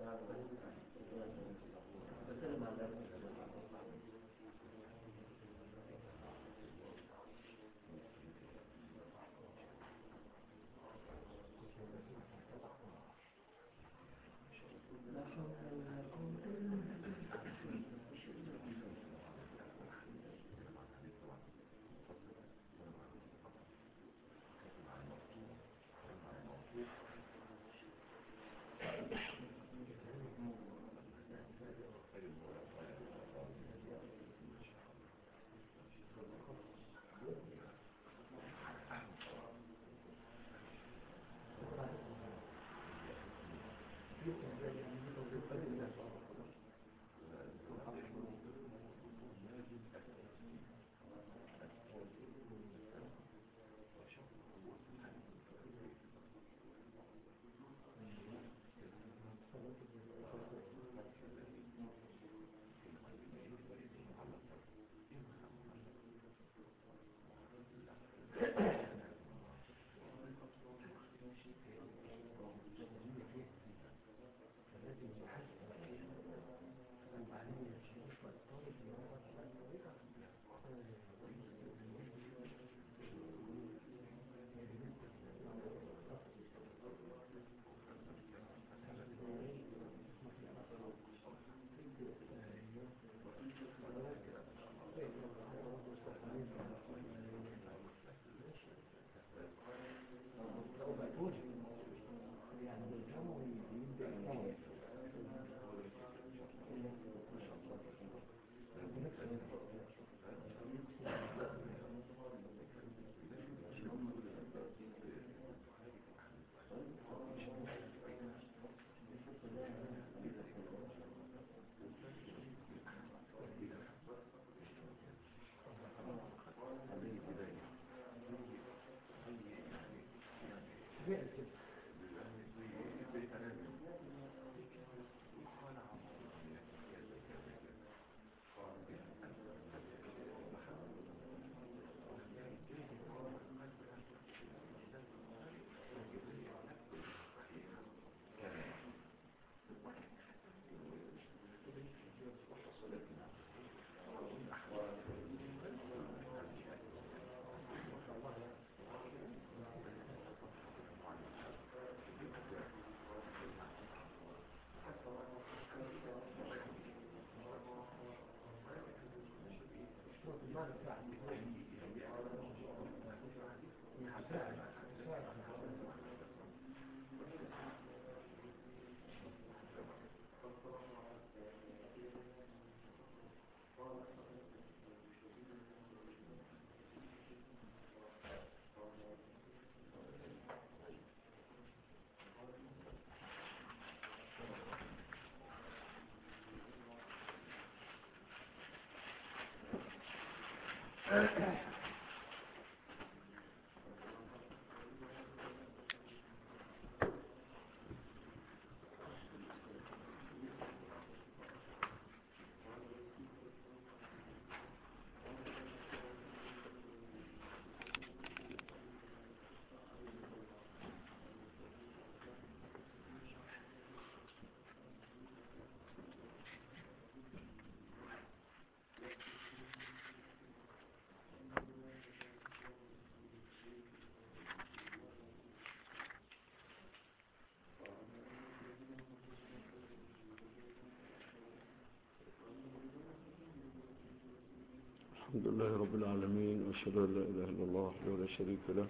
الحمد لله رب العالمين، وأشهد أن لا إله إلا الله وحده لا شريك له،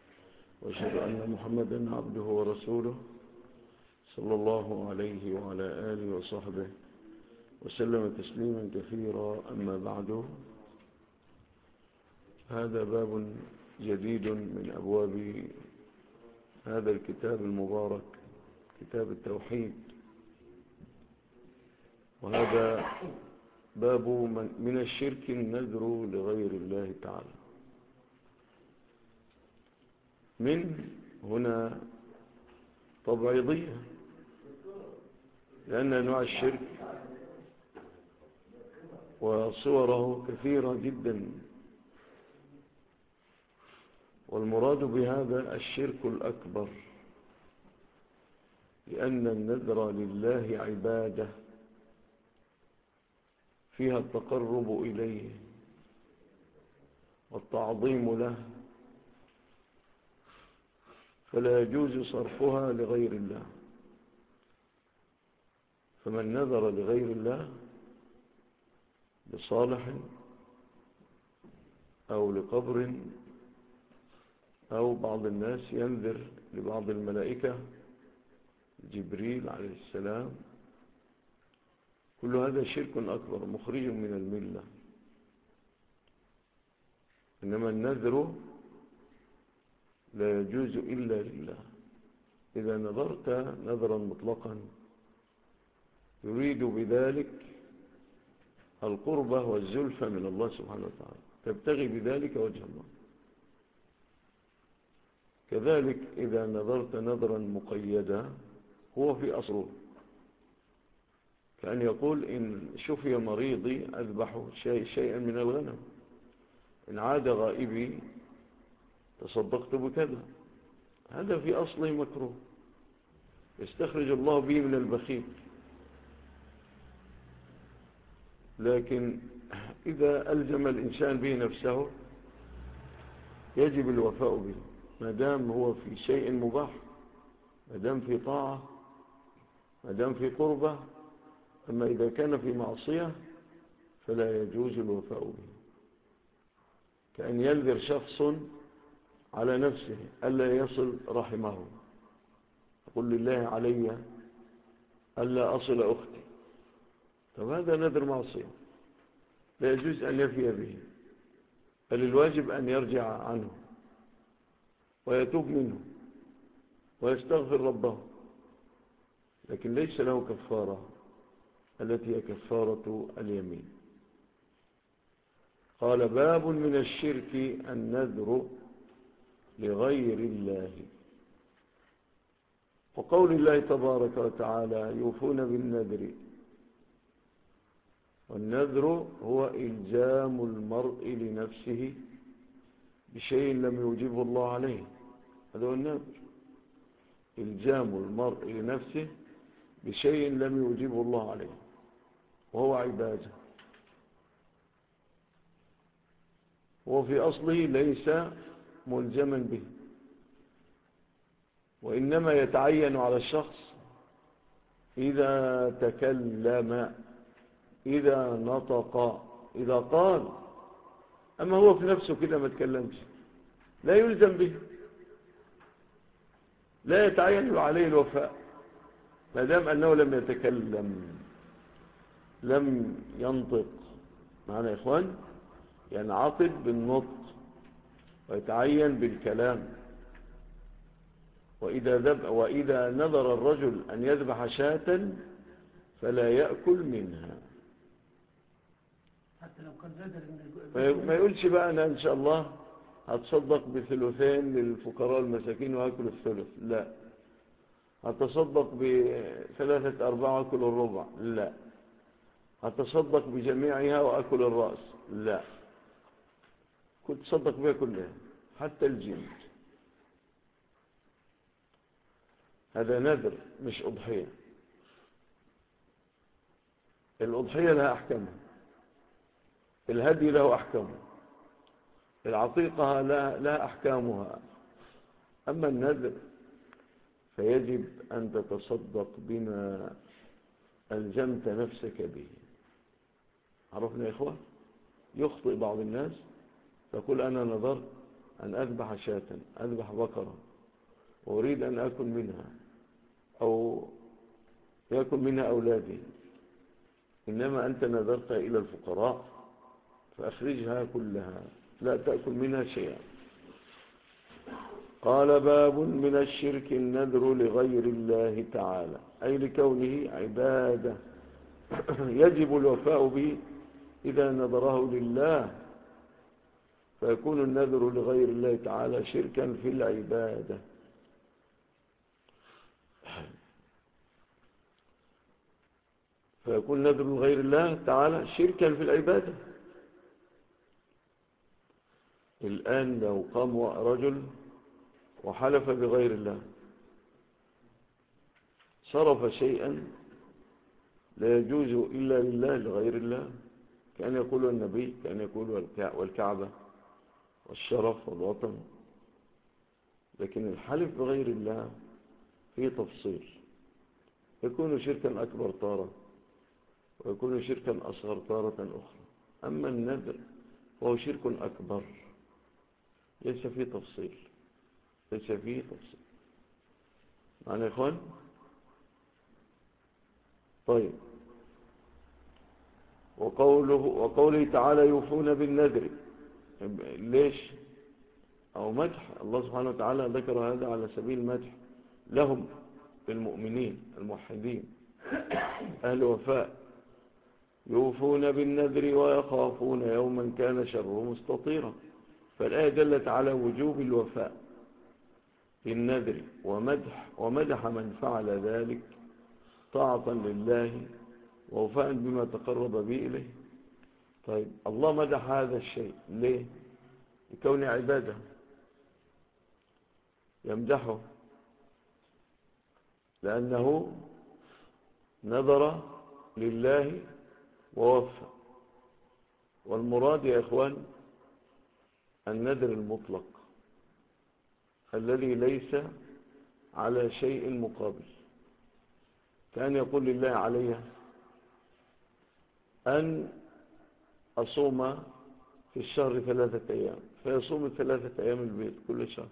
وأشهد أن محمدا عبده ورسوله صلى الله عليه وعلى آله وصحبه وسلم تسليما كثيرا. أما بعد، هذا باب جديد من أبواب هذا الكتاب المبارك، كتاب التوحيد، وهذا باب من الشرك النذر لغير الله تعالى. من هنا تبعيضية، لأن أنواع الشرك وصوره كثيرة جدا، والمراد بهذا الشرك الأكبر لأن النذر لله عبادة فيها التقرب إليه والتعظيم له، فلا يجوز صرفها لغير الله. فمن نذر لغير الله لصالح أو لقبر أو بعض الناس ينذر لبعض الملائكة، جبريل عليه السلام، كل هذا شرك أكبر مخرج من الملة. إنما النذر لا يجوز إلا لله. إذا نذرت نذرا مطلقا يريد بذلك القربة والزلفة من الله سبحانه وتعالى، تبتغي بذلك وجه الله. كذلك إذا نذرت نذرا مقيدا هو في أصله، كأن يقول إن شفي مريضي أذبح شيئا من الغنم، إن عاد غائبي تصدقت بكذا. هذا في أصله مكروه، يستخرج الله به من البخيل. لكن إذا ألزم الإنسان به نفسه يجب الوفاء به، ما دام هو في شيء مباح، ما دام في طاعة، ما دام في قربة. أما إذا كان في معصية فلا يجوز الوفاء به. كأن ينذر شخص على نفسه ألا يصل رحمه، يقول لله علي ألا أصل أختي، طب هذا نذر معصية لا يجوز أن يفي به، بل الواجب أن يرجع عنه ويتوب منه ويستغفر ربه، لكن ليس له كفارة التي هي كفارة اليمين. قال باب من الشرك النذر لغير الله. وقول الله تبارك وتعالى يوفون بالنذر، والنذر هو إلزام المرء لنفسه بشيء لم يوجبه الله عليه، هذا هو النذر، إلزام المرء لنفسه بشيء لم يوجبه الله عليه، وهو عبادة. وفي أصله ليس ملزما به، وإنما يتعين على الشخص إذا تكلم، إذا نطق، إذا قال. أما هو في نفسه كده ما تكلمش لا يلزم به، لا يتعين عليه الوفاء ما دام أنه لم يتكلم، لم ينطق. معنا يا إخوان، ينعقد بالنطق ويتعين بالكلام. وإذا نذر الرجل أن يذبح شاة فلا يأكل منها، حتى لو كان نذر ما يقولش بقى أنا إن شاء الله هتصدق بثلثين للفقراء المساكين وأكل الثلث، لا. هتصدق بثلاثة أرباع وأكل الربع، لا. هتصدق بجميعها وأكل الرأس، لا. كنت تصدق بها كلها حتى الجلد. هذا نذر مش أضحية. الأضحية لها أحكامها، الهدي له أحكامه، العقيقة لها أحكامها. أما النذر فيجب أن تتصدق بما ألزمت نفسك به. عرفنا يا إخوة؟ يخطئ بعض الناس فقل أنا نذرت أن أذبح شاة، أذبح بقرة، وأريد أن أكل منها أو يأكل منها أولادي، إنما أنت نذرت إلى الفقراء فأخرجها كلها، لا تأكل منها شيئا. قال باب من الشرك النذر لغير الله تعالى، أي لكونه عبادة يجب الوفاء به إذا نذره لله، فيكون النذر لغير الله تعالى شركا في العبادة. فيكون نذر لغير الله تعالى شركا في العبادة. الآن لو قام رجل وحلف بغير الله صرف شيئا لا يجوز إلا لله لغير الله، كان يقول النبي، كان يقول والكعبة والشرف والوطن. لكن الحلف بغير الله فيه تفصيل، يكون شركا أكبر تارة ويكون شركا أصغر تارة أخرى. أما النذر فهو شرك أكبر، ليس فيه تفصيل، ليس فيه تفصيل. معنى يا إخوان؟ طيب، وقوله تعالى يوفون بالنذر، ليش؟ أو مدح، الله سبحانه وتعالى ذكر هذا على سبيل المدح لهم، بالمؤمنين الموحدين أهل وفاء. يوفون بالنذر ويخافون يوما كان شره مستطيرا. فالآية دلت على وجوب الوفاء بالنذر، ومدح من فعل ذلك طاعة لله ووفاء بما تقرب به إليه. طيب، الله مدح هذا الشيء ليه؟ لكون عباده، يمدحه لأنه نذر لله ووفى. والمراد يا إخوان النذر المطلق الذي ليس على شيء مقابل. كان يقول لله علي أن أصوم في الشهر 3 أيام، فيصوم 3 أيام البيت كل شهر.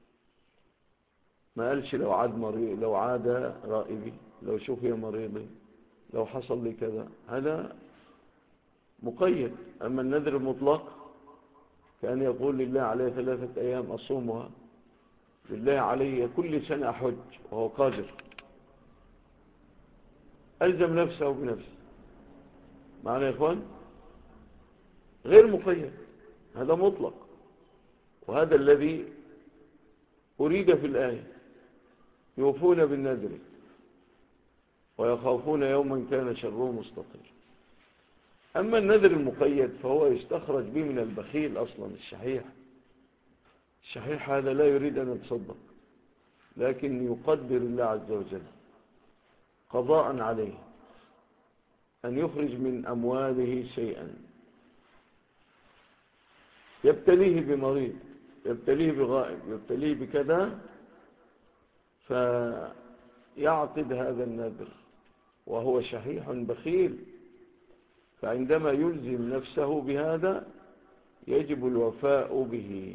ما قالش لو عاد مريض، لو عاد رائبي، لو شفي مريضي، لو حصل لي كذا، هذا مقيد. أما النذر المطلق كان يقول لله عليه 3 أيام أصومها، لله علي كل سنة أحج وهو قادر، ألزم نفسه بنفسه. معنى يا إخوان غير مقيد، هذا مطلق. وهذا الذي أريد في الآية، يوفون بالنذر ويخافون يوما كان شره مستطير. أما النذر المقيد فهو يستخرج به من البخيل أصلا، الشحيح هذا لا يريد أن يتصدق، لكن يقدر الله عز وجل قضاء عليه أن يخرج من أمواله شيئا، يبتليه بمريض، يبتليه بغائب، يبتليه بكذا، فيعقد هذا النذر وهو شحيح بخيل. فعندما يلزم نفسه بهذا يجب الوفاء به.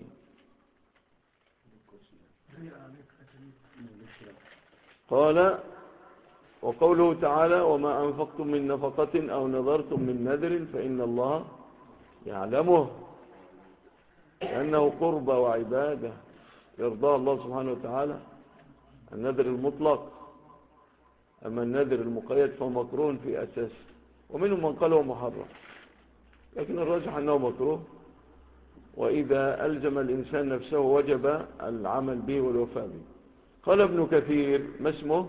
قال وقوله تعالى وما أنفقتم من نفقة أو نذرتم من نذر فإن الله يعلمه، لأنه قربى وعبادة يرضى الله سبحانه وتعالى النذر المطلق. أما النذر المقيد فهو مكروه في أساسه، ومنهم من قال هو محرم، لكن الراجح أنه مكروه. وإذا ألزم الإنسان نفسه وجب العمل به والوفاء به. قال ابن كثير، ما اسمه؟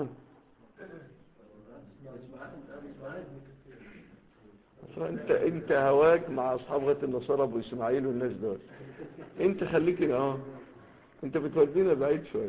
انت هواك مع أصحاب غير النصارى أبو إسماعيل والناس دول، انت خليك انت بتودينا بعيد شوية.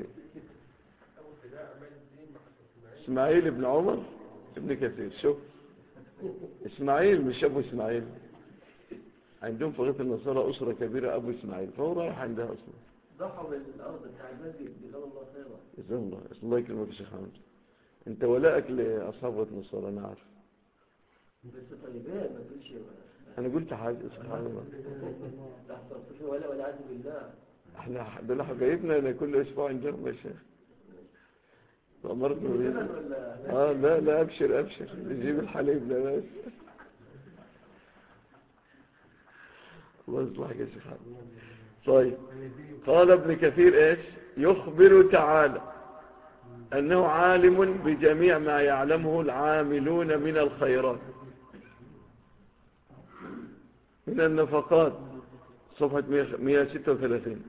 إسماعيل ابن عمر ابن كثير، شوف إسماعيل مش أبو إسماعيل، عندهم في غير النصارى أسرة كبيرة أبو إسماعيل، فهو رايح عندها أصلا. ضحوا بالأرض بتاع المسجد، جزاه الله خيرا. جزاه الله، الله يكرمك يا شيخ حمد. انت ولائك لأصحاب غير النصارى أنا عارف، بس طيبان ما تقولش. أنا قلت حاجة سبحان الله. تحت ولا عز بالله. احنا دول حبايبنا، أنا كل أسبوع عندهم يا شيخ. فأمرت لا أبشر نجيب الحليب لا بس. الله يصلحك يا شيخ حمد. طيب، قال ابن كثير ايش؟ يخبر تعالى أنه عالم بجميع ما يعلمه العاملون من الخيرات من النفقات. صفحة 136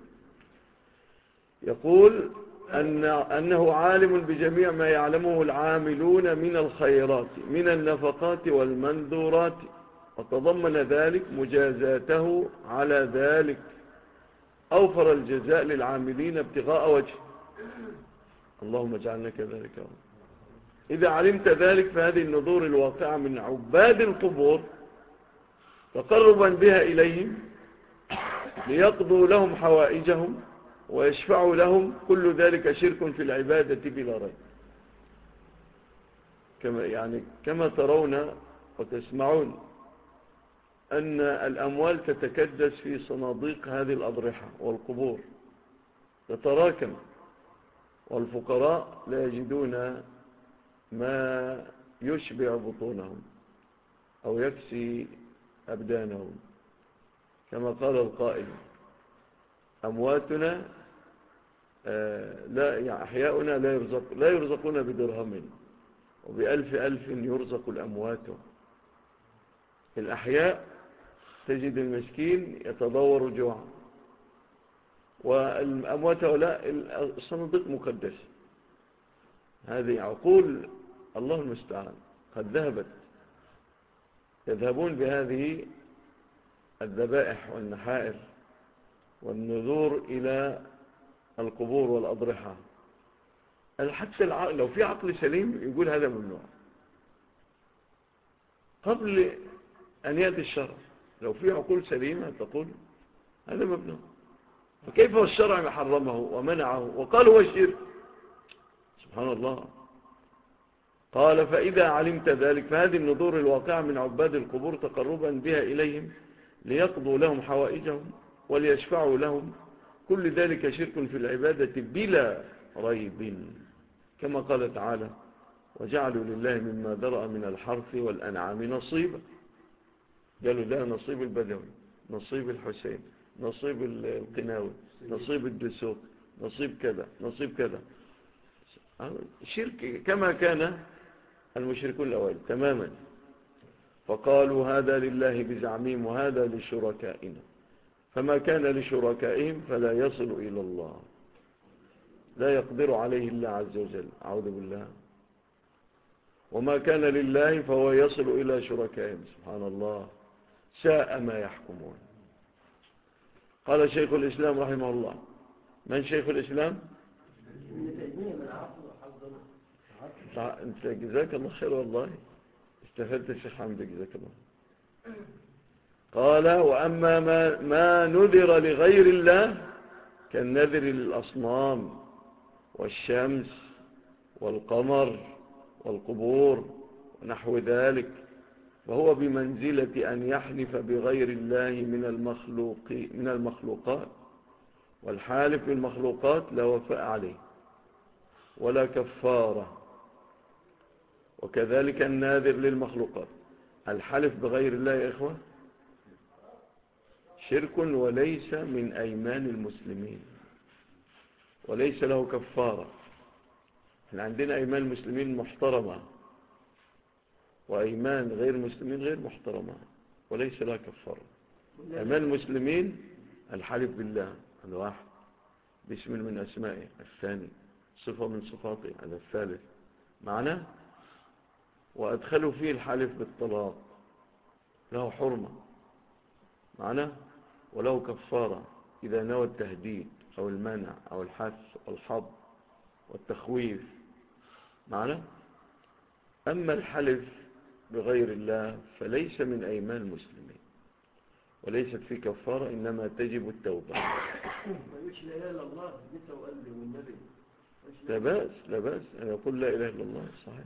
يقول أنه عالم بجميع ما يعلمه العاملون من الخيرات من النفقات والمنذورات، وتضمن ذلك مجازاته على ذلك، أوفر الجزاء للعاملين ابتغاء وجه. اللهم اجعلنا كذلك. إذا علمت ذلك فهذه النذور الواقعة من عباد القبور تقربا بها إليهم ليقضوا لهم حوائجهم ويشفعوا لهم، كل ذلك شرك في العبادة بلا ريب. كما ترون وتسمعون أن الأموال تتكدس في صناديق هذه الأضرحة والقبور تتراكم، والفقراء لا يجدون ما يشبع بطونهم أو يكسي أبدانهم، كما قال القائل: أمواتنا أحياؤنا لا يرزقون بدرهم، وبألف ألف يرزق الأموات. الأحياء تجد المسكين يتضور جوعا، والأموات هؤلاء الصناديق مقدسة. هذه عقول الله المستعان قد يذهبون بهذه الذبائح والنحائر والنذور إلى القبور والأضرحة. حتى لو في عقل سليم يقول هذا ممنوع قبل أن يأتي الشرع. لو في عقول سليمة تقول هذا ممنوع، فكيف الشرع حرمه ومنعه وقال هو الشرك؟ سبحان الله. قال: فإذا علمت ذلك فهذه النذور الواقعة من عباد القبور تقربا بها إليهم ليقضوا لهم حوائجهم وليشفعوا لهم، كل ذلك شرك في العبادة بلا ريب، كما قال تعالى: وجعلوا لله مما ذرأ من الحرث والأنعام نصيبا. قالوا لا، نصيب البدوي، نصيب الحسين، نصيب القناوي، نصيب الدسوق، نصيب كذا، نصيب كذا. شرك كما كان المشركون الأوائل تماما. فقالوا هذا لله بزعمهم وهذا لشركائنا، فما كان لشركائهم فلا يصل إلى الله، لا يقدر عليه الله عز وجل، أعوذ بالله. وما كان لله فهو يصل إلى شركائهم. سبحان الله، ساء ما يحكمون. قال شيخ الإسلام رحمه الله. من شيخ الإسلام؟ انت جزاك الله خير، والله استفدت الشيخ حمد، جزاك الله. قال: وأما ما نذر لغير الله كالنذر للأصنام والشمس والقمر والقبور ونحو ذلك، فهو بمنزلة أن يحلف بغير الله من المخلوقات، والحالف بالمخلوقات لا وفاء عليه ولا كفارة. وكذلك الناذر للمخلوقات. الحلف بغير الله يا إخوة شرك وليس من أيمان المسلمين، وليس له كفارة. احنا عندنا أيمان المسلمين محترمة، وأيمان غير المسلمين غير محترمة وليس لها كفارة. أيمان المسلمين الحلف بالله الواحد باسم من أسمائه، الثاني صفة من صفاته، هذا الثالث معناه. وأدخلوا فيه الحلف بالطلاق، له حرمة معناه، وله كفارة إذا نوى التهديد أو المنع أو الحث والحظ والتخويف معناه. أما الحلف بغير الله فليس من أيمان المسلمين وليست فيه كفارة، إنما تجب التوبة. لا بأس أن يقول لا إله إلا الله، صحيح.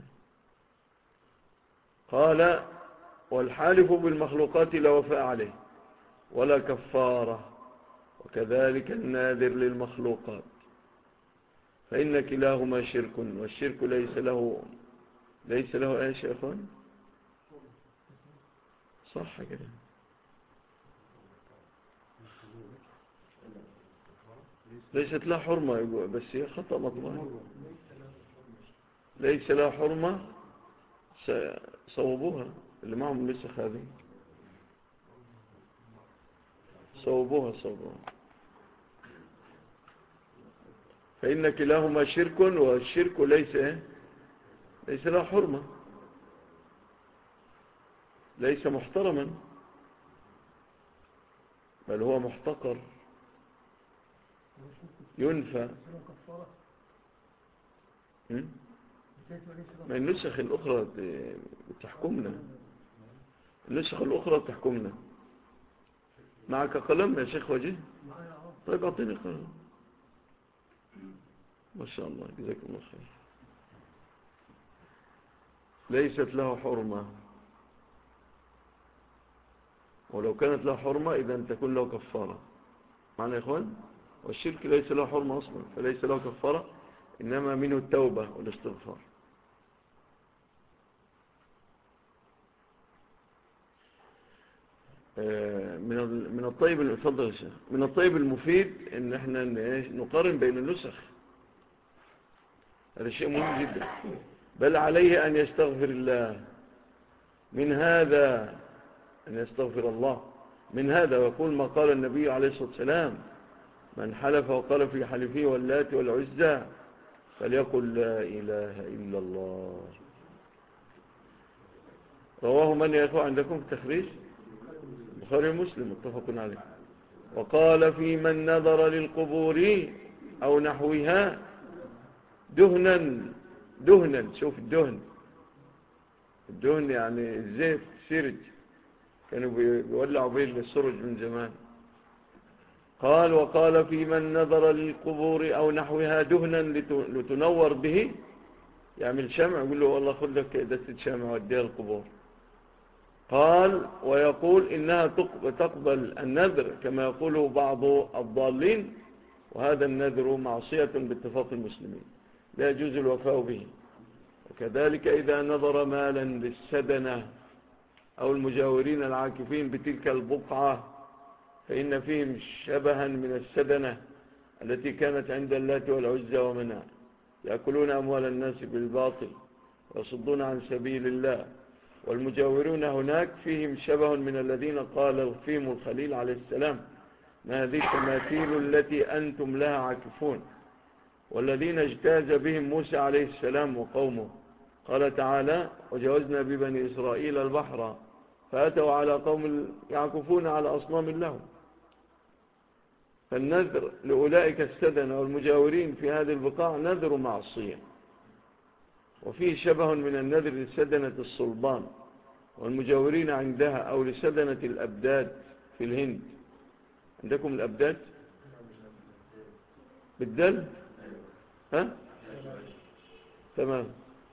قال: والحالف بالمخلوقات لا وفاء عليه ولا كفارة، وكذلك الناذر للمخلوقات، فإن كلاهما شرك، والشرك ليس له ايش يا اخوان؟ صح كده. ليست له حرمة، بس هي خطأ مطبوع. ليس له حرمة، صوبوها اللي معهم النسخ هذه، صوبوها. فإن كلاهما شرك، والشرك ليس له حرمة، ليس محترما، بل هو محتقر ينفى. ما النسخ الأخرى تحكمنا، النسخ الأخرى تحكمنا. معك قلم يا شيخ وجيه؟ طيب أعطيني قلم. ما شاء الله، جزاك الله خير. ليست له حرمة، ولو كانت له حرمة إذن تكون له كفارة. معنى يا إخوان؟ والشرك ليس له حرمة أصلا، فليس له كفارة، إنما منه التوبة والاستغفار. من الطيب المفضل يا شيخ، من الطيب المفيد إن احنا نقارن بين النسخ. هذا شيء مهم جدا. بل عليه أن يستغفر الله من هذا، أن يستغفر الله من هذا، ويقول ما قال النبي عليه الصلاة والسلام: من حلف وقال في حلفه واللات والعزى فليقل لا إله إلا الله. رواه من يا أخوة عندكم في التخريج؟ البخاري ومسلم متفق عليه. وقال في من نظر للقبور أو نحوها دهنا، شوف الدهن يعني الزيت، سرج، كانوا بيولعوا به السرج من زمان. قال: وقال في من نظر للقبور أو نحوها دهنا لتنور به، يعمل شمع، يقول له والله خذ لك دستة شمع وديها القبور. قال: ويقول إنها تقبل النذر كما يقوله بعض الضالين، وهذا النذر معصية باتفاق المسلمين، لا يجوز الوفاء به. وكذلك إذا نظر مالا للسدنة أو المجاورين العاكفين بتلك البقعة فإن فيهم شبها من السدنة التي كانت عند اللات والعزى ومناة، يأكلون أموال الناس بالباطل ويصدون عن سبيل الله. والمجاورون هناك فيهم شبه من الذين قال فيهم الخليل عليه السلام: ما هذه التماثيل التي أنتم لها عاكفون. والذين اجتاز بهم موسى عليه السلام وقومه، قال تعالى: وجاوزنا ببني إسرائيل البحر فأتوا على قوم يعكفون على أصنام لهم. فالنذر لأولئك السدنة والمجاورين في هذه البقاع نذر معصية، وفيه شبه من النذر لسدنة الصلبان والمجاورين عندها، أو لسدنة الأبداد في الهند. عندكم الأبداد بالدل؟ ها؟ تمام.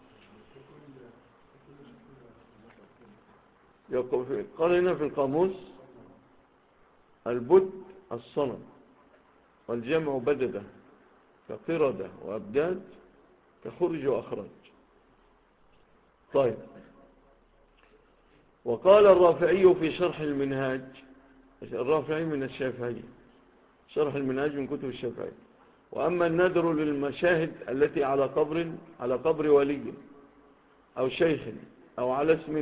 قال هنا في القاموس: البد الصنم، والجمع بددة، كقردة وأبداد، كخرج وأخرج. طيب. وقال الرافعي في شرح المنهاج، الرافعي من الشافعي، شرح المنهاج من كتب الشافعي: وأما النذر للمشاهد التي على قبر ولي أو شيخ أو على اسم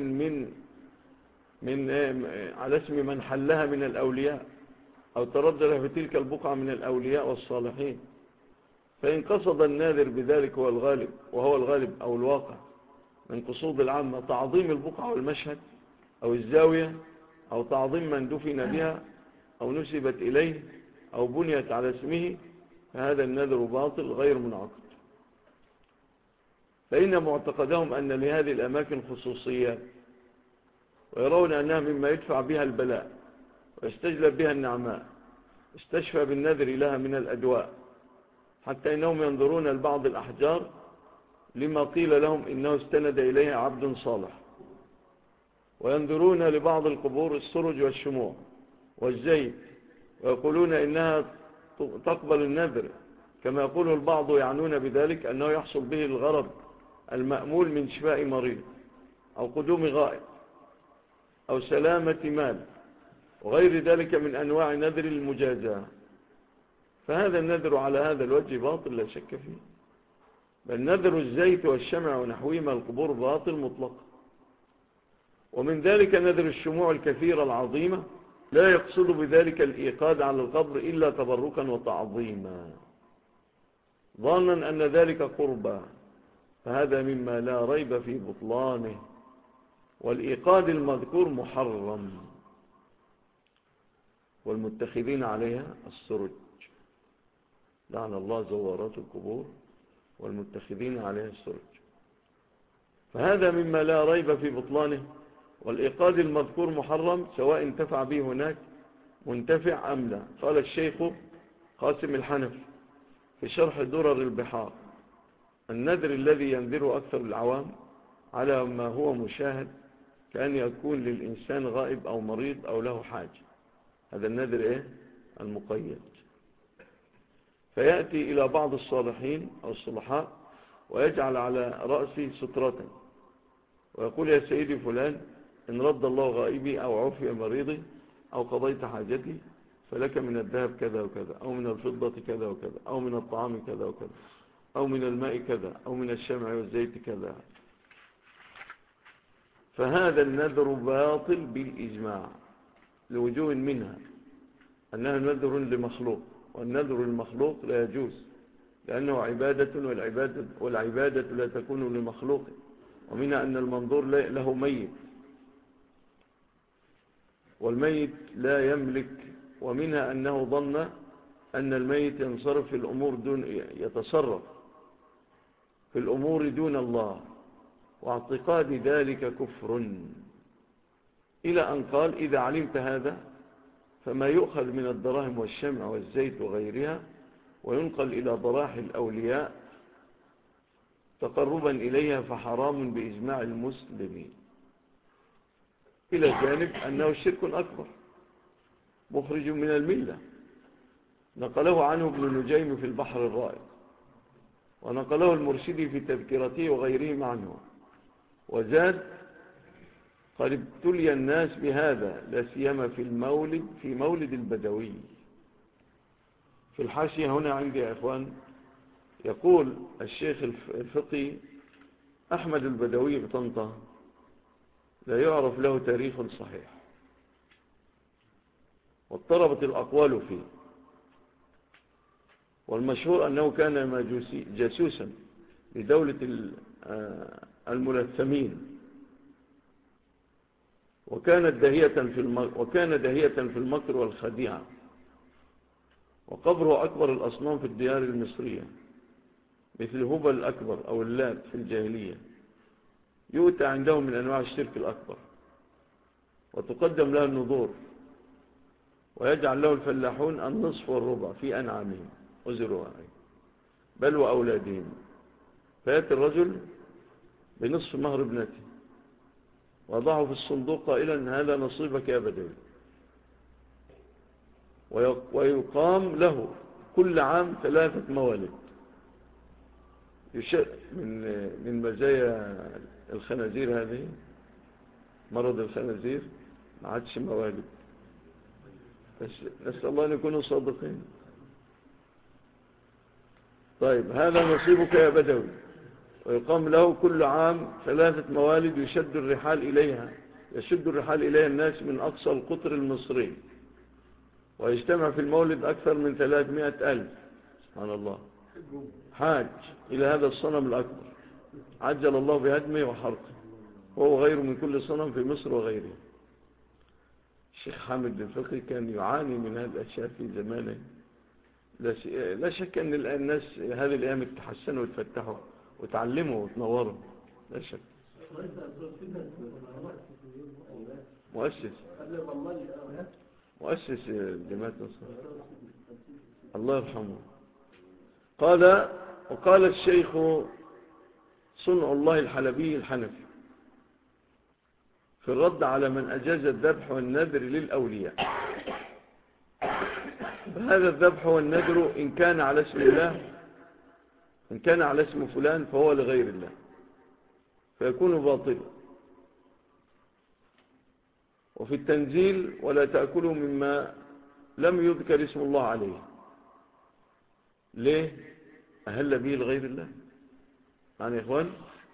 على اسم من حلها من الأولياء أو تردد في تلك البقعة من الأولياء والصالحين، فإن قصد الناذر بذلك وهو الغالب أو الواقع من قصود العامة تعظيم البقعة والمشهد أو الزاوية، أو تعظيم من دفن بها أو نسبت إليه أو بنيت على اسمه، فهذا النذر باطل غير منعقد. فإن معتقدهم أن لهذه الأماكن خصوصيات، ويرون أنها مما يدفع بها البلاء ويستجلب بها النعماء، استشفى بالنذر لها من الأدواء، حتى إنهم ينظرون لبعض الأحجار لما قيل لهم إنه استند إليها عبد صالح، وينظرون لبعض القبور السرج والشموع والزيت، ويقولون إنها تقبل النذر، كما يقول البعض يعنون بذلك أنه يحصل به الغرض المأمول من شفاء مريض أو قدوم غائب أو سلامة مال وغير ذلك من أنواع نذر المجازاة. فهذا النذر على هذا الوجه باطل لا شك فيه، بل نذر الزيت والشمع ونحوهما القبور باطل مطلق. ومن ذلك نذر الشموع الكثيرة العظيمة لا يقصد بذلك الإيقاد على القبر إلا تبركا وتعظيما، ظانا أن ذلك قربا، فهذا مما لا ريب في بطلانه. والإيقاد المذكور محرم. والمتخذين عليها السرج، لعن الله زوارات القبور والمتخذين عليها السرج. فهذا مما لا ريب في بطلانه. والإيقاد المذكور محرم سواء انتفع به هناك منتفع أم لا. قال الشيخ قاسم الحنفي في شرح درر البحار: النذر الذي ينذر أكثر العوام على ما هو مشاهد كأن يكون للإنسان غائب أو مريض أو له حاجة. هذا النذر المقيد. فيأتي إلى بعض الصالحين أو الصلحاء ويجعل على رأسي سترة ويقول: يا سيدي فلان، إن رد الله غائبي أو عفي مريضي أو قضيت حاجتي فلك من الذهب كذا وكذا، أو من الفضة كذا وكذا، أو من الطعام كذا وكذا، أو من الماء كذا، أو من الشمع والزيت كذا. فهذا النذر باطل بالإجماع لوجوه منها أنها نذر لمخلوق، والنذر المخلوق لا يجوز لأنه عبادة، والعبادة لا تكون لمخلوق. ومنها أن المنظور له ميت، والميت لا يملك. ومنها أنه ظن أن الميت ينصرف في الأمور يتصرف في الأمور دون الله، واعتقاد ذلك كفر. إلى أن قال: إذا علمت هذا فما يؤخذ من الدراهم والشمع والزيت وغيرها وينقل إلى ضراح الأولياء تقربا إليها فحرام بإجماع المسلمين. إلى جانب أنه شرك أكبر مخرج من الملة، نقله عنه ابن نجيم في البحر الرائق، ونقله المرشدي في تذكرته وغيرهم عنه. وزاد: قد ابتلي الناس بهذا لا سيما في مولد البدوي. في الحاشية هنا عندي يا إخوان يقول الشيخ الفقي: أحمد البدوي بطنطا لا يعرف له تاريخ صحيح، واضطربت الأقوال فيه، والمشهور أنه كان جاسوسا لدولة الملثمين، وكان داهية في المكر والخديعة. وقبره أكبر الأصنام في الديار المصرية، مثل هبل الأكبر أو اللات في الجاهلية، يؤتى عندهم من أنواع الشرك الأكبر، وتقدم له النذور، ويجعل له الفلاحون النصف والربع في أنعامهم وزروعهم بل وأولادهم. فيأتي الرجل بنصف مهر ابنته وضعه في الصندوق قائلا: هذا نصيبك يا بدوي. ويقام له كل عام 3 موالد. من مزايا الخنازير هذه، مرض الخنازير، ما عادش موالد، بس نسأل الله أن يكونوا صادقين. طيب، هذا نصيبك يا بدوي. ويقام له كل عام 3 موالد يشد الرحال إليها الناس من أقصى القطر المصري، ويجتمع في المولد أكثر من 300,000 سبحان الله حاج إلى هذا الصنم الأكبر، عجل الله بهدمه وحرقه، وهو غير من كل صنم في مصر وغيره. الشيخ حامد الفقي كان يعاني من هذه الأشياء في زمانه. لا شك أن الناس هذه الأيام تحسنوا وتفتحوا وتعلموا وتنوروا، لا شك. مؤسس جماعة نصر، الله يرحمه. وقال الشيخ صنع الله الحلبي الحنفي في الرد على من أجاز الذبح والنذر للأولياء: فهذا الذبح والنذر إن كان على اسم الله، إن كان على اسم فلان فهو لغير الله فيكون باطلا. وفي التنزيل: ولا تأكلوا مما لم يذكر اسم الله عليه. ليه؟ أهل به لغير الله. يعني يا إخوان،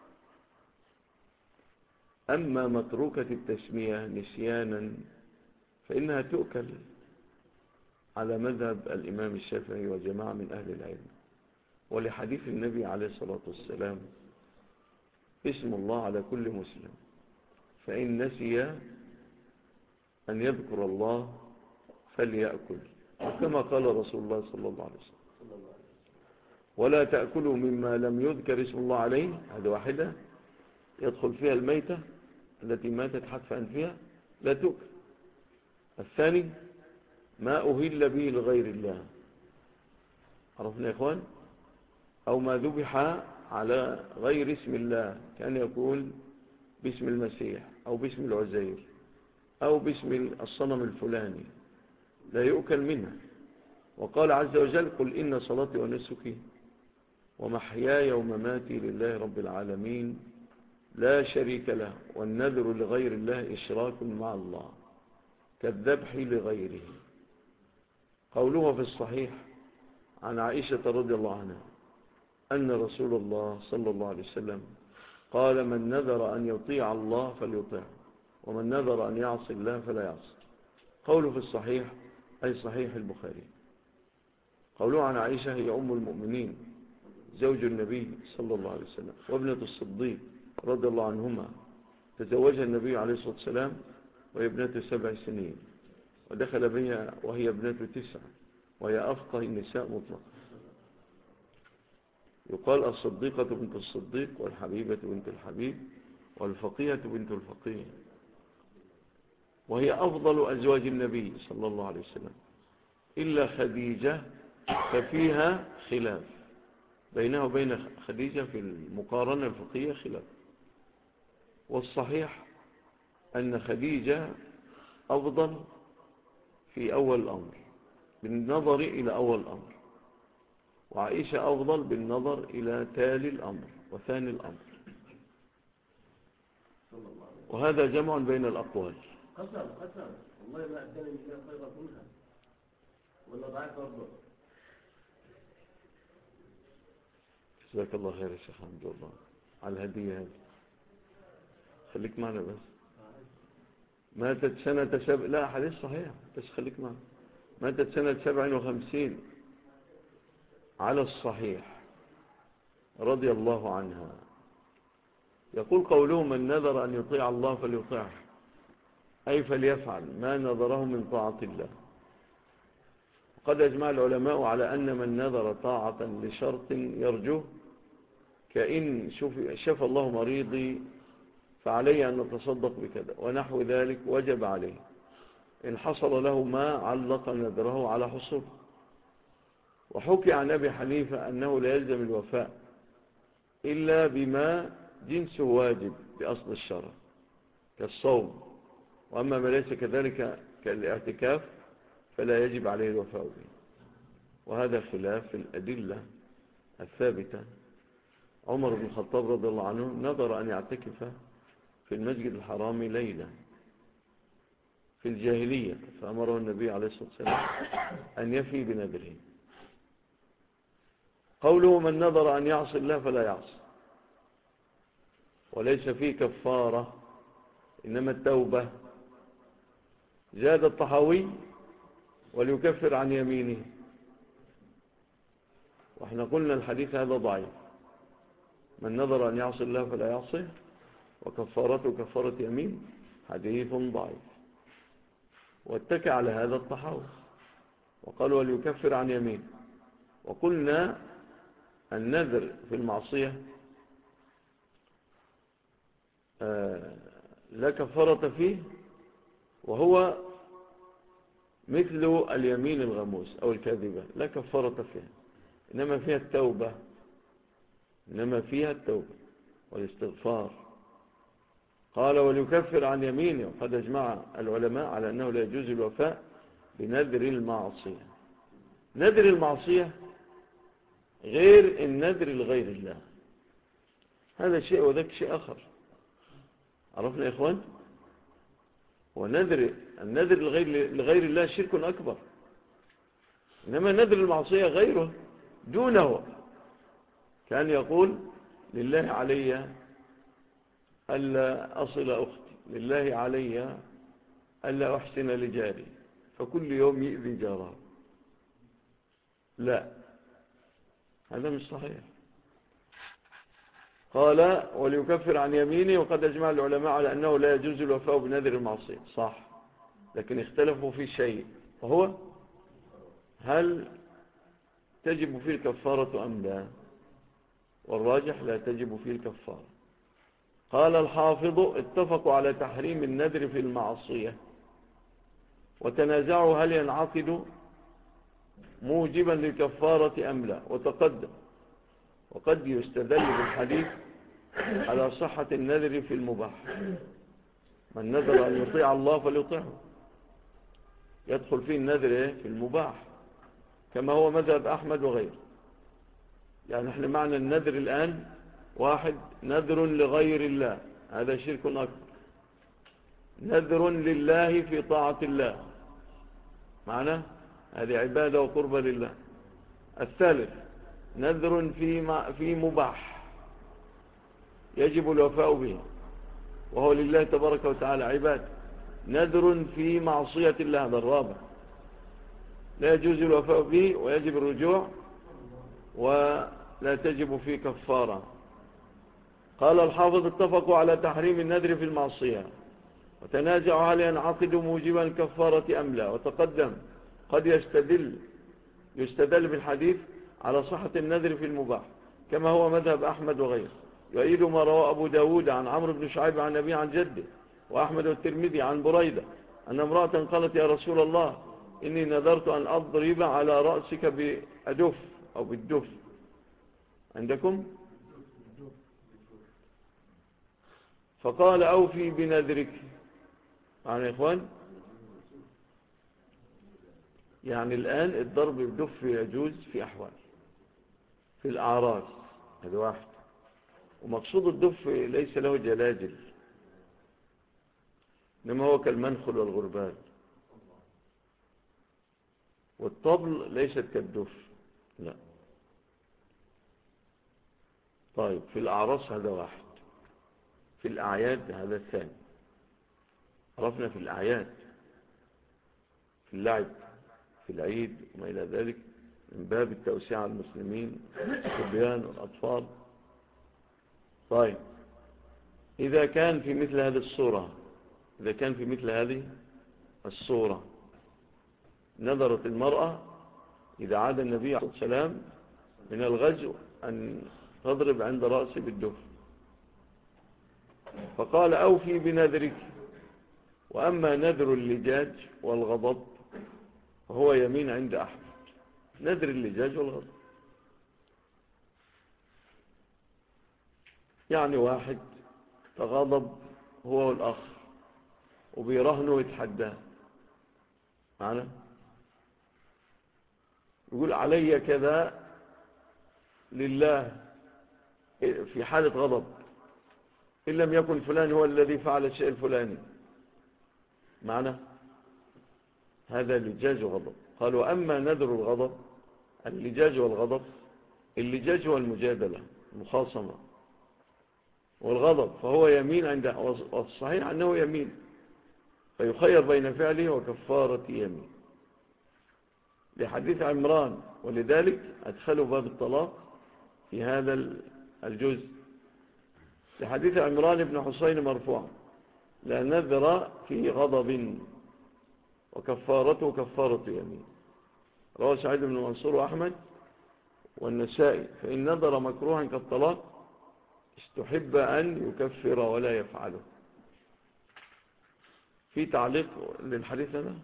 أما متروكة التسمية نسيانا فإنها تؤكل على مذهب الإمام الشافعي وجماعة من أهل العلم، ولحديث النبي عليه الصلاة والسلام: اسم الله على كل مسلم، فإن نسي أن يذكر الله فليأكل، كما قال رسول الله صلى الله عليه وسلم. ولا تأكلوا مما لم يذكر اسم الله عليه، هذا واحدة. يدخل فيها الميتة التي ماتت حتف أنفها لا تؤكل. الثاني ما أهل به لغير الله، عرفنا يا إخوان، أو ما ذبح على غير اسم الله، كان يقول باسم المسيح أو باسم العزير أو باسم الصنم الفلاني لا يؤكل منها. وقال عز وجل قل إن صلاتي ونسكي ومحياي ومماتي لله رب العالمين لا شريك له والنذر لغير الله إشراك مع الله كالذبح لغيره. قوله في الصحيح عن عائشة رضي الله عنها أن رسول الله صلى الله عليه وسلم قال من نذر أن يطيع الله فليطيع ومن نذر أن يعصي الله فلا يعصي. قوله في الصحيح أي صحيح البخاري. قوله عن عائشة هي أم المؤمنين زوج النبي صلى الله عليه وسلم وابنة الصديق رضي الله عنهما، تزوجها النبي عليه الصلاة والسلام وهي ابنة 7 سنين ودخل بها وهي ابنة 9 وهي أفقه النساء مطلقا. يقال الصديقة بنت الصديق والحبيبة بنت الحبيب والفقيهة بنت الفقيه، وهي أفضل أزواج النبي صلى الله عليه وسلم إلا خديجة ففيها خلاف بينها وبين خديجة في المقارنة الفقهية خلاف. والصحيح أن خديجة أفضل في أول الأمر بالنظر إلى أول الأمر، وعائشة أفضل بالنظر إلى تالي الأمر وثاني الأمر، وهذا جمع بين الأقوال. قسم والله ما أداني من الله خيرا منها ولا ضعيف برضه. جزاك الله خير يا شيخ حمد الله على الهدية هذه. خليك معنا بس. ماتت سنة لا حديث صحيح بس خليك معنا. ماتت سنة 57 على الصحيح رضي الله عنها. يقول قوله من نذر أن يطيع الله فليطيعه أي فليفعل ما نذره من طاعة الله. قد أجمع العلماء على أن من نذر طاعة لشرط يرجوه كإن شفى الله مريضي فعليه أن نتصدق بكذا ونحو ذلك وجب عليه إن حصل له ما علق نذره على حصول. وحكي عن أبي حنيفة أنه لا يلزم الوفاء إلا بما جنسه واجب بأصل الشرع كالصوم، وأما ما ليس كذلك كالاعتكاف فلا يجب عليه الوفاء به. وهذا خلاف الأدلة الثابتة. عمر بن الخطاب رضي الله عنه نذر أن يعتكف في المسجد الحرام ليلة في الجاهلية فأمره النبي عليه الصلاة والسلام أن يفي بنذره. قوله من نذر أن يعصي الله فلا يعصي وليس فيه كفارة إنما التوبة. زاد الطحاوي وليكفر عن يمينه، وإحنا قلنا الحديث هذا ضعيف. من نذر أن يعصي الله فلا يعصيه وكفارته كفارة يمين حديث ضعيف. واتكى على هذا الطحاوي وقال وليكفر عن يمين. وقلنا النذر في المعصية لا كفارة فيه وهو مثل اليمين الغموس أو الكاذبة لا كفارة فيها إنما فيها التوبة والاستغفار. قال وليكفر عن يمينه. وقد اجمع العلماء على أنه لا يجوز الوفاء بنذر المعصية. نذر المعصية غير النذر لغير الله، هذا شيء وذاك شيء آخر. عرفنا يا إخوان؟ النذر لغير الله شرك أكبر، إنما نذر المعصية غيره دونه. كان يقول لله علي ألا أصل أختي، لله علي ألا أحسن لجاري، فكل يوم يؤذي جاره. لا، هذا مش صحيح. قال وليكفر عن يمينه. وقد أجمع العلماء على أنه لا يجوز الوفاء بنذر المعصية، صح، لكن اختلفوا في شيء وهو هل تجب فيه الكفارة أم لا؟ والراجح لا تجب فيه الكفارة. قال الحافظ اتفقوا على تحريم النذر في المعصية وتنازعوا هل ينعقد موجبا للكفارة أم لا، وتقدم وقد يستدل بالحديث على صحة النذر في المباح. من نذر أن يطيع الله فليطيعه، يدخل فيه النذر في المباح كما هو مذهب أحمد وغيره. يعني احنا معنى النذر الآن واحد نذر لغير الله، هذا شرك أكبر. نذر لله في طاعة الله، معنى هذه عبادة وقربة لله. الثالث نذر في مباح يجب الوفاء به وهو لله تبارك وتعالى عبادة. نذر في معصية الله، هذا الرابع لا يجوز الوفاء به ويجب الرجوع ولا تجب فيه كفارة. قال الحافظ اتفقوا على تحريم النذر في المعصية وتنازعوا هل ينعقد موجبا الكفارة أم لا، وتقدم قد يستدل بالحديث على صحة النذر في المباح كما هو مذهب أحمد وغيره. يؤيد ما روى أبو داود عن عمرو بن شعيب عن نبي عن جده، وأحمد والترمذي عن بريدة أن امرأة قالت يا رسول الله إني نذرت أن أضرب على رأسك بأدف أو بالدف، عندكم؟ فقال أوفي بنذرك. يعني يا إخوان، يعني الآن الضرب بالدف يجوز في أحوال، في الأعراس، هذا واحد. ومقصود الدف ليس له جلاجل، إنما هو كالمنخل والغربال. والطبل ليست كالدف، لا. طيب في الأعراس هذا واحد، في الأعياد هذا الثاني. عرفنا في الأعياد، في اللعب في العيد وما إلى ذلك من باب التوسيع على المسلمين الصبيان والأطفال. طيب إذا كان في مثل هذه الصورة، إذا كان في مثل هذه الصورة نذرت المرأة إذا عاد النبي عليه الصلاة والسلام من الغزو أن تضرب عند رأسه بالدف، فقال أوفي بنذرك. وأما نذر اللجاج والغضب فهو يمين عند أحمد. نذر اللجاج والغضب يعني واحد تغضب هو والأخ وبيرهنوا ويتحداه معنا، يقول علي كذا لله في حالة غضب إن لم يكن فلان هو الذي فعل الشيء الفلاني معنا، هذا لجاج وغضب. قال وأما نذر الغضب اللجاج والغضب، اللجاج هو المجادلة المخاصمة، والغضب فهو يمين عند، والصحيح أنه يمين، فيخير بين فعله وكفارة يمين لحديث عمران، ولذلك أدخلوا باب الطلاق في هذا الجزء لحديث عمران بن حسين مرفوعا لا نذر في غضب وكفارته كفارة يمين. رواه سعيد بن منصور وأحمد والنسائي. فإن نذر مكروها كالطلاق استحب أن يكفر ولا يفعله. في تعليق للحديث هذا؟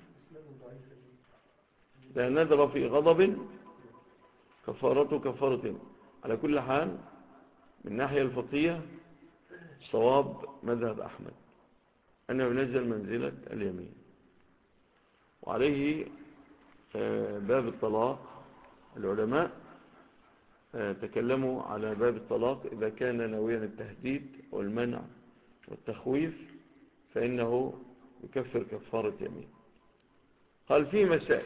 لا نذر في غضب كفارته كفارة يمين. على كل حال من ناحية الفقهية صواب مذهب أحمد أنه ينزل منزلة اليمين. وعليه باب الطلاق العلماء تكلموا على باب الطلاق إذا كان ناويا التهديد والمنع والتخويف فإنه يكفر كفارة يمين. قال في مسائل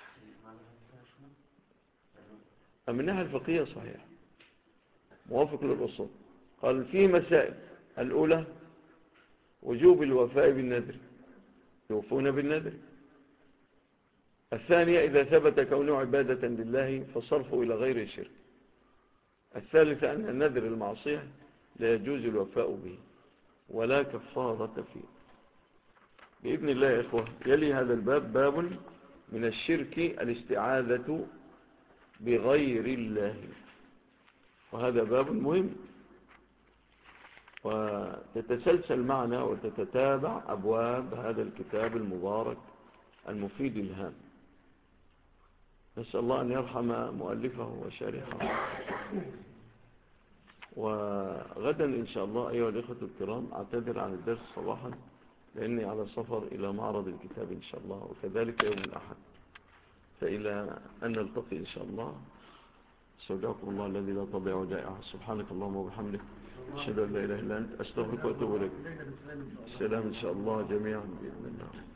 من الناحية الفقهية صحيح موافق للأصول. قال في مسائل: الأولى وجوب الوفاء بالنذر، يوفون بالنذر. الثانية إذا ثبت كونه عبادة لله فصرفه إلى غير الشرك. الثالثة أن النذر المعصية لا يجوز الوفاء به ولا كفارة فيه. بإذن الله يا إخوة يلي هذا الباب باب من الشرك الاستعاذة بغير الله، وهذا باب مهم. وتتسلسل معنا وتتتابع أبواب هذا الكتاب المبارك المفيد الهام. نسأل الله أن يرحم مؤلفه وشارحه. وغدا إن شاء الله أيها الإخوة الكرام أعتذر عن الدرس صباحا لأني على سفر إلى معرض الكتاب إن شاء الله، وكذلك يوم الأحد. فإلى أن نلتقي إن شاء الله، استودعكم الله الذي لا تضيع ودائعه. سبحانك اللهم وبحمدك، أشهد أن لا إله إلا أنت، أستغفرك وأتوب إليك. السلام إن شاء الله جميعا بإذن الله.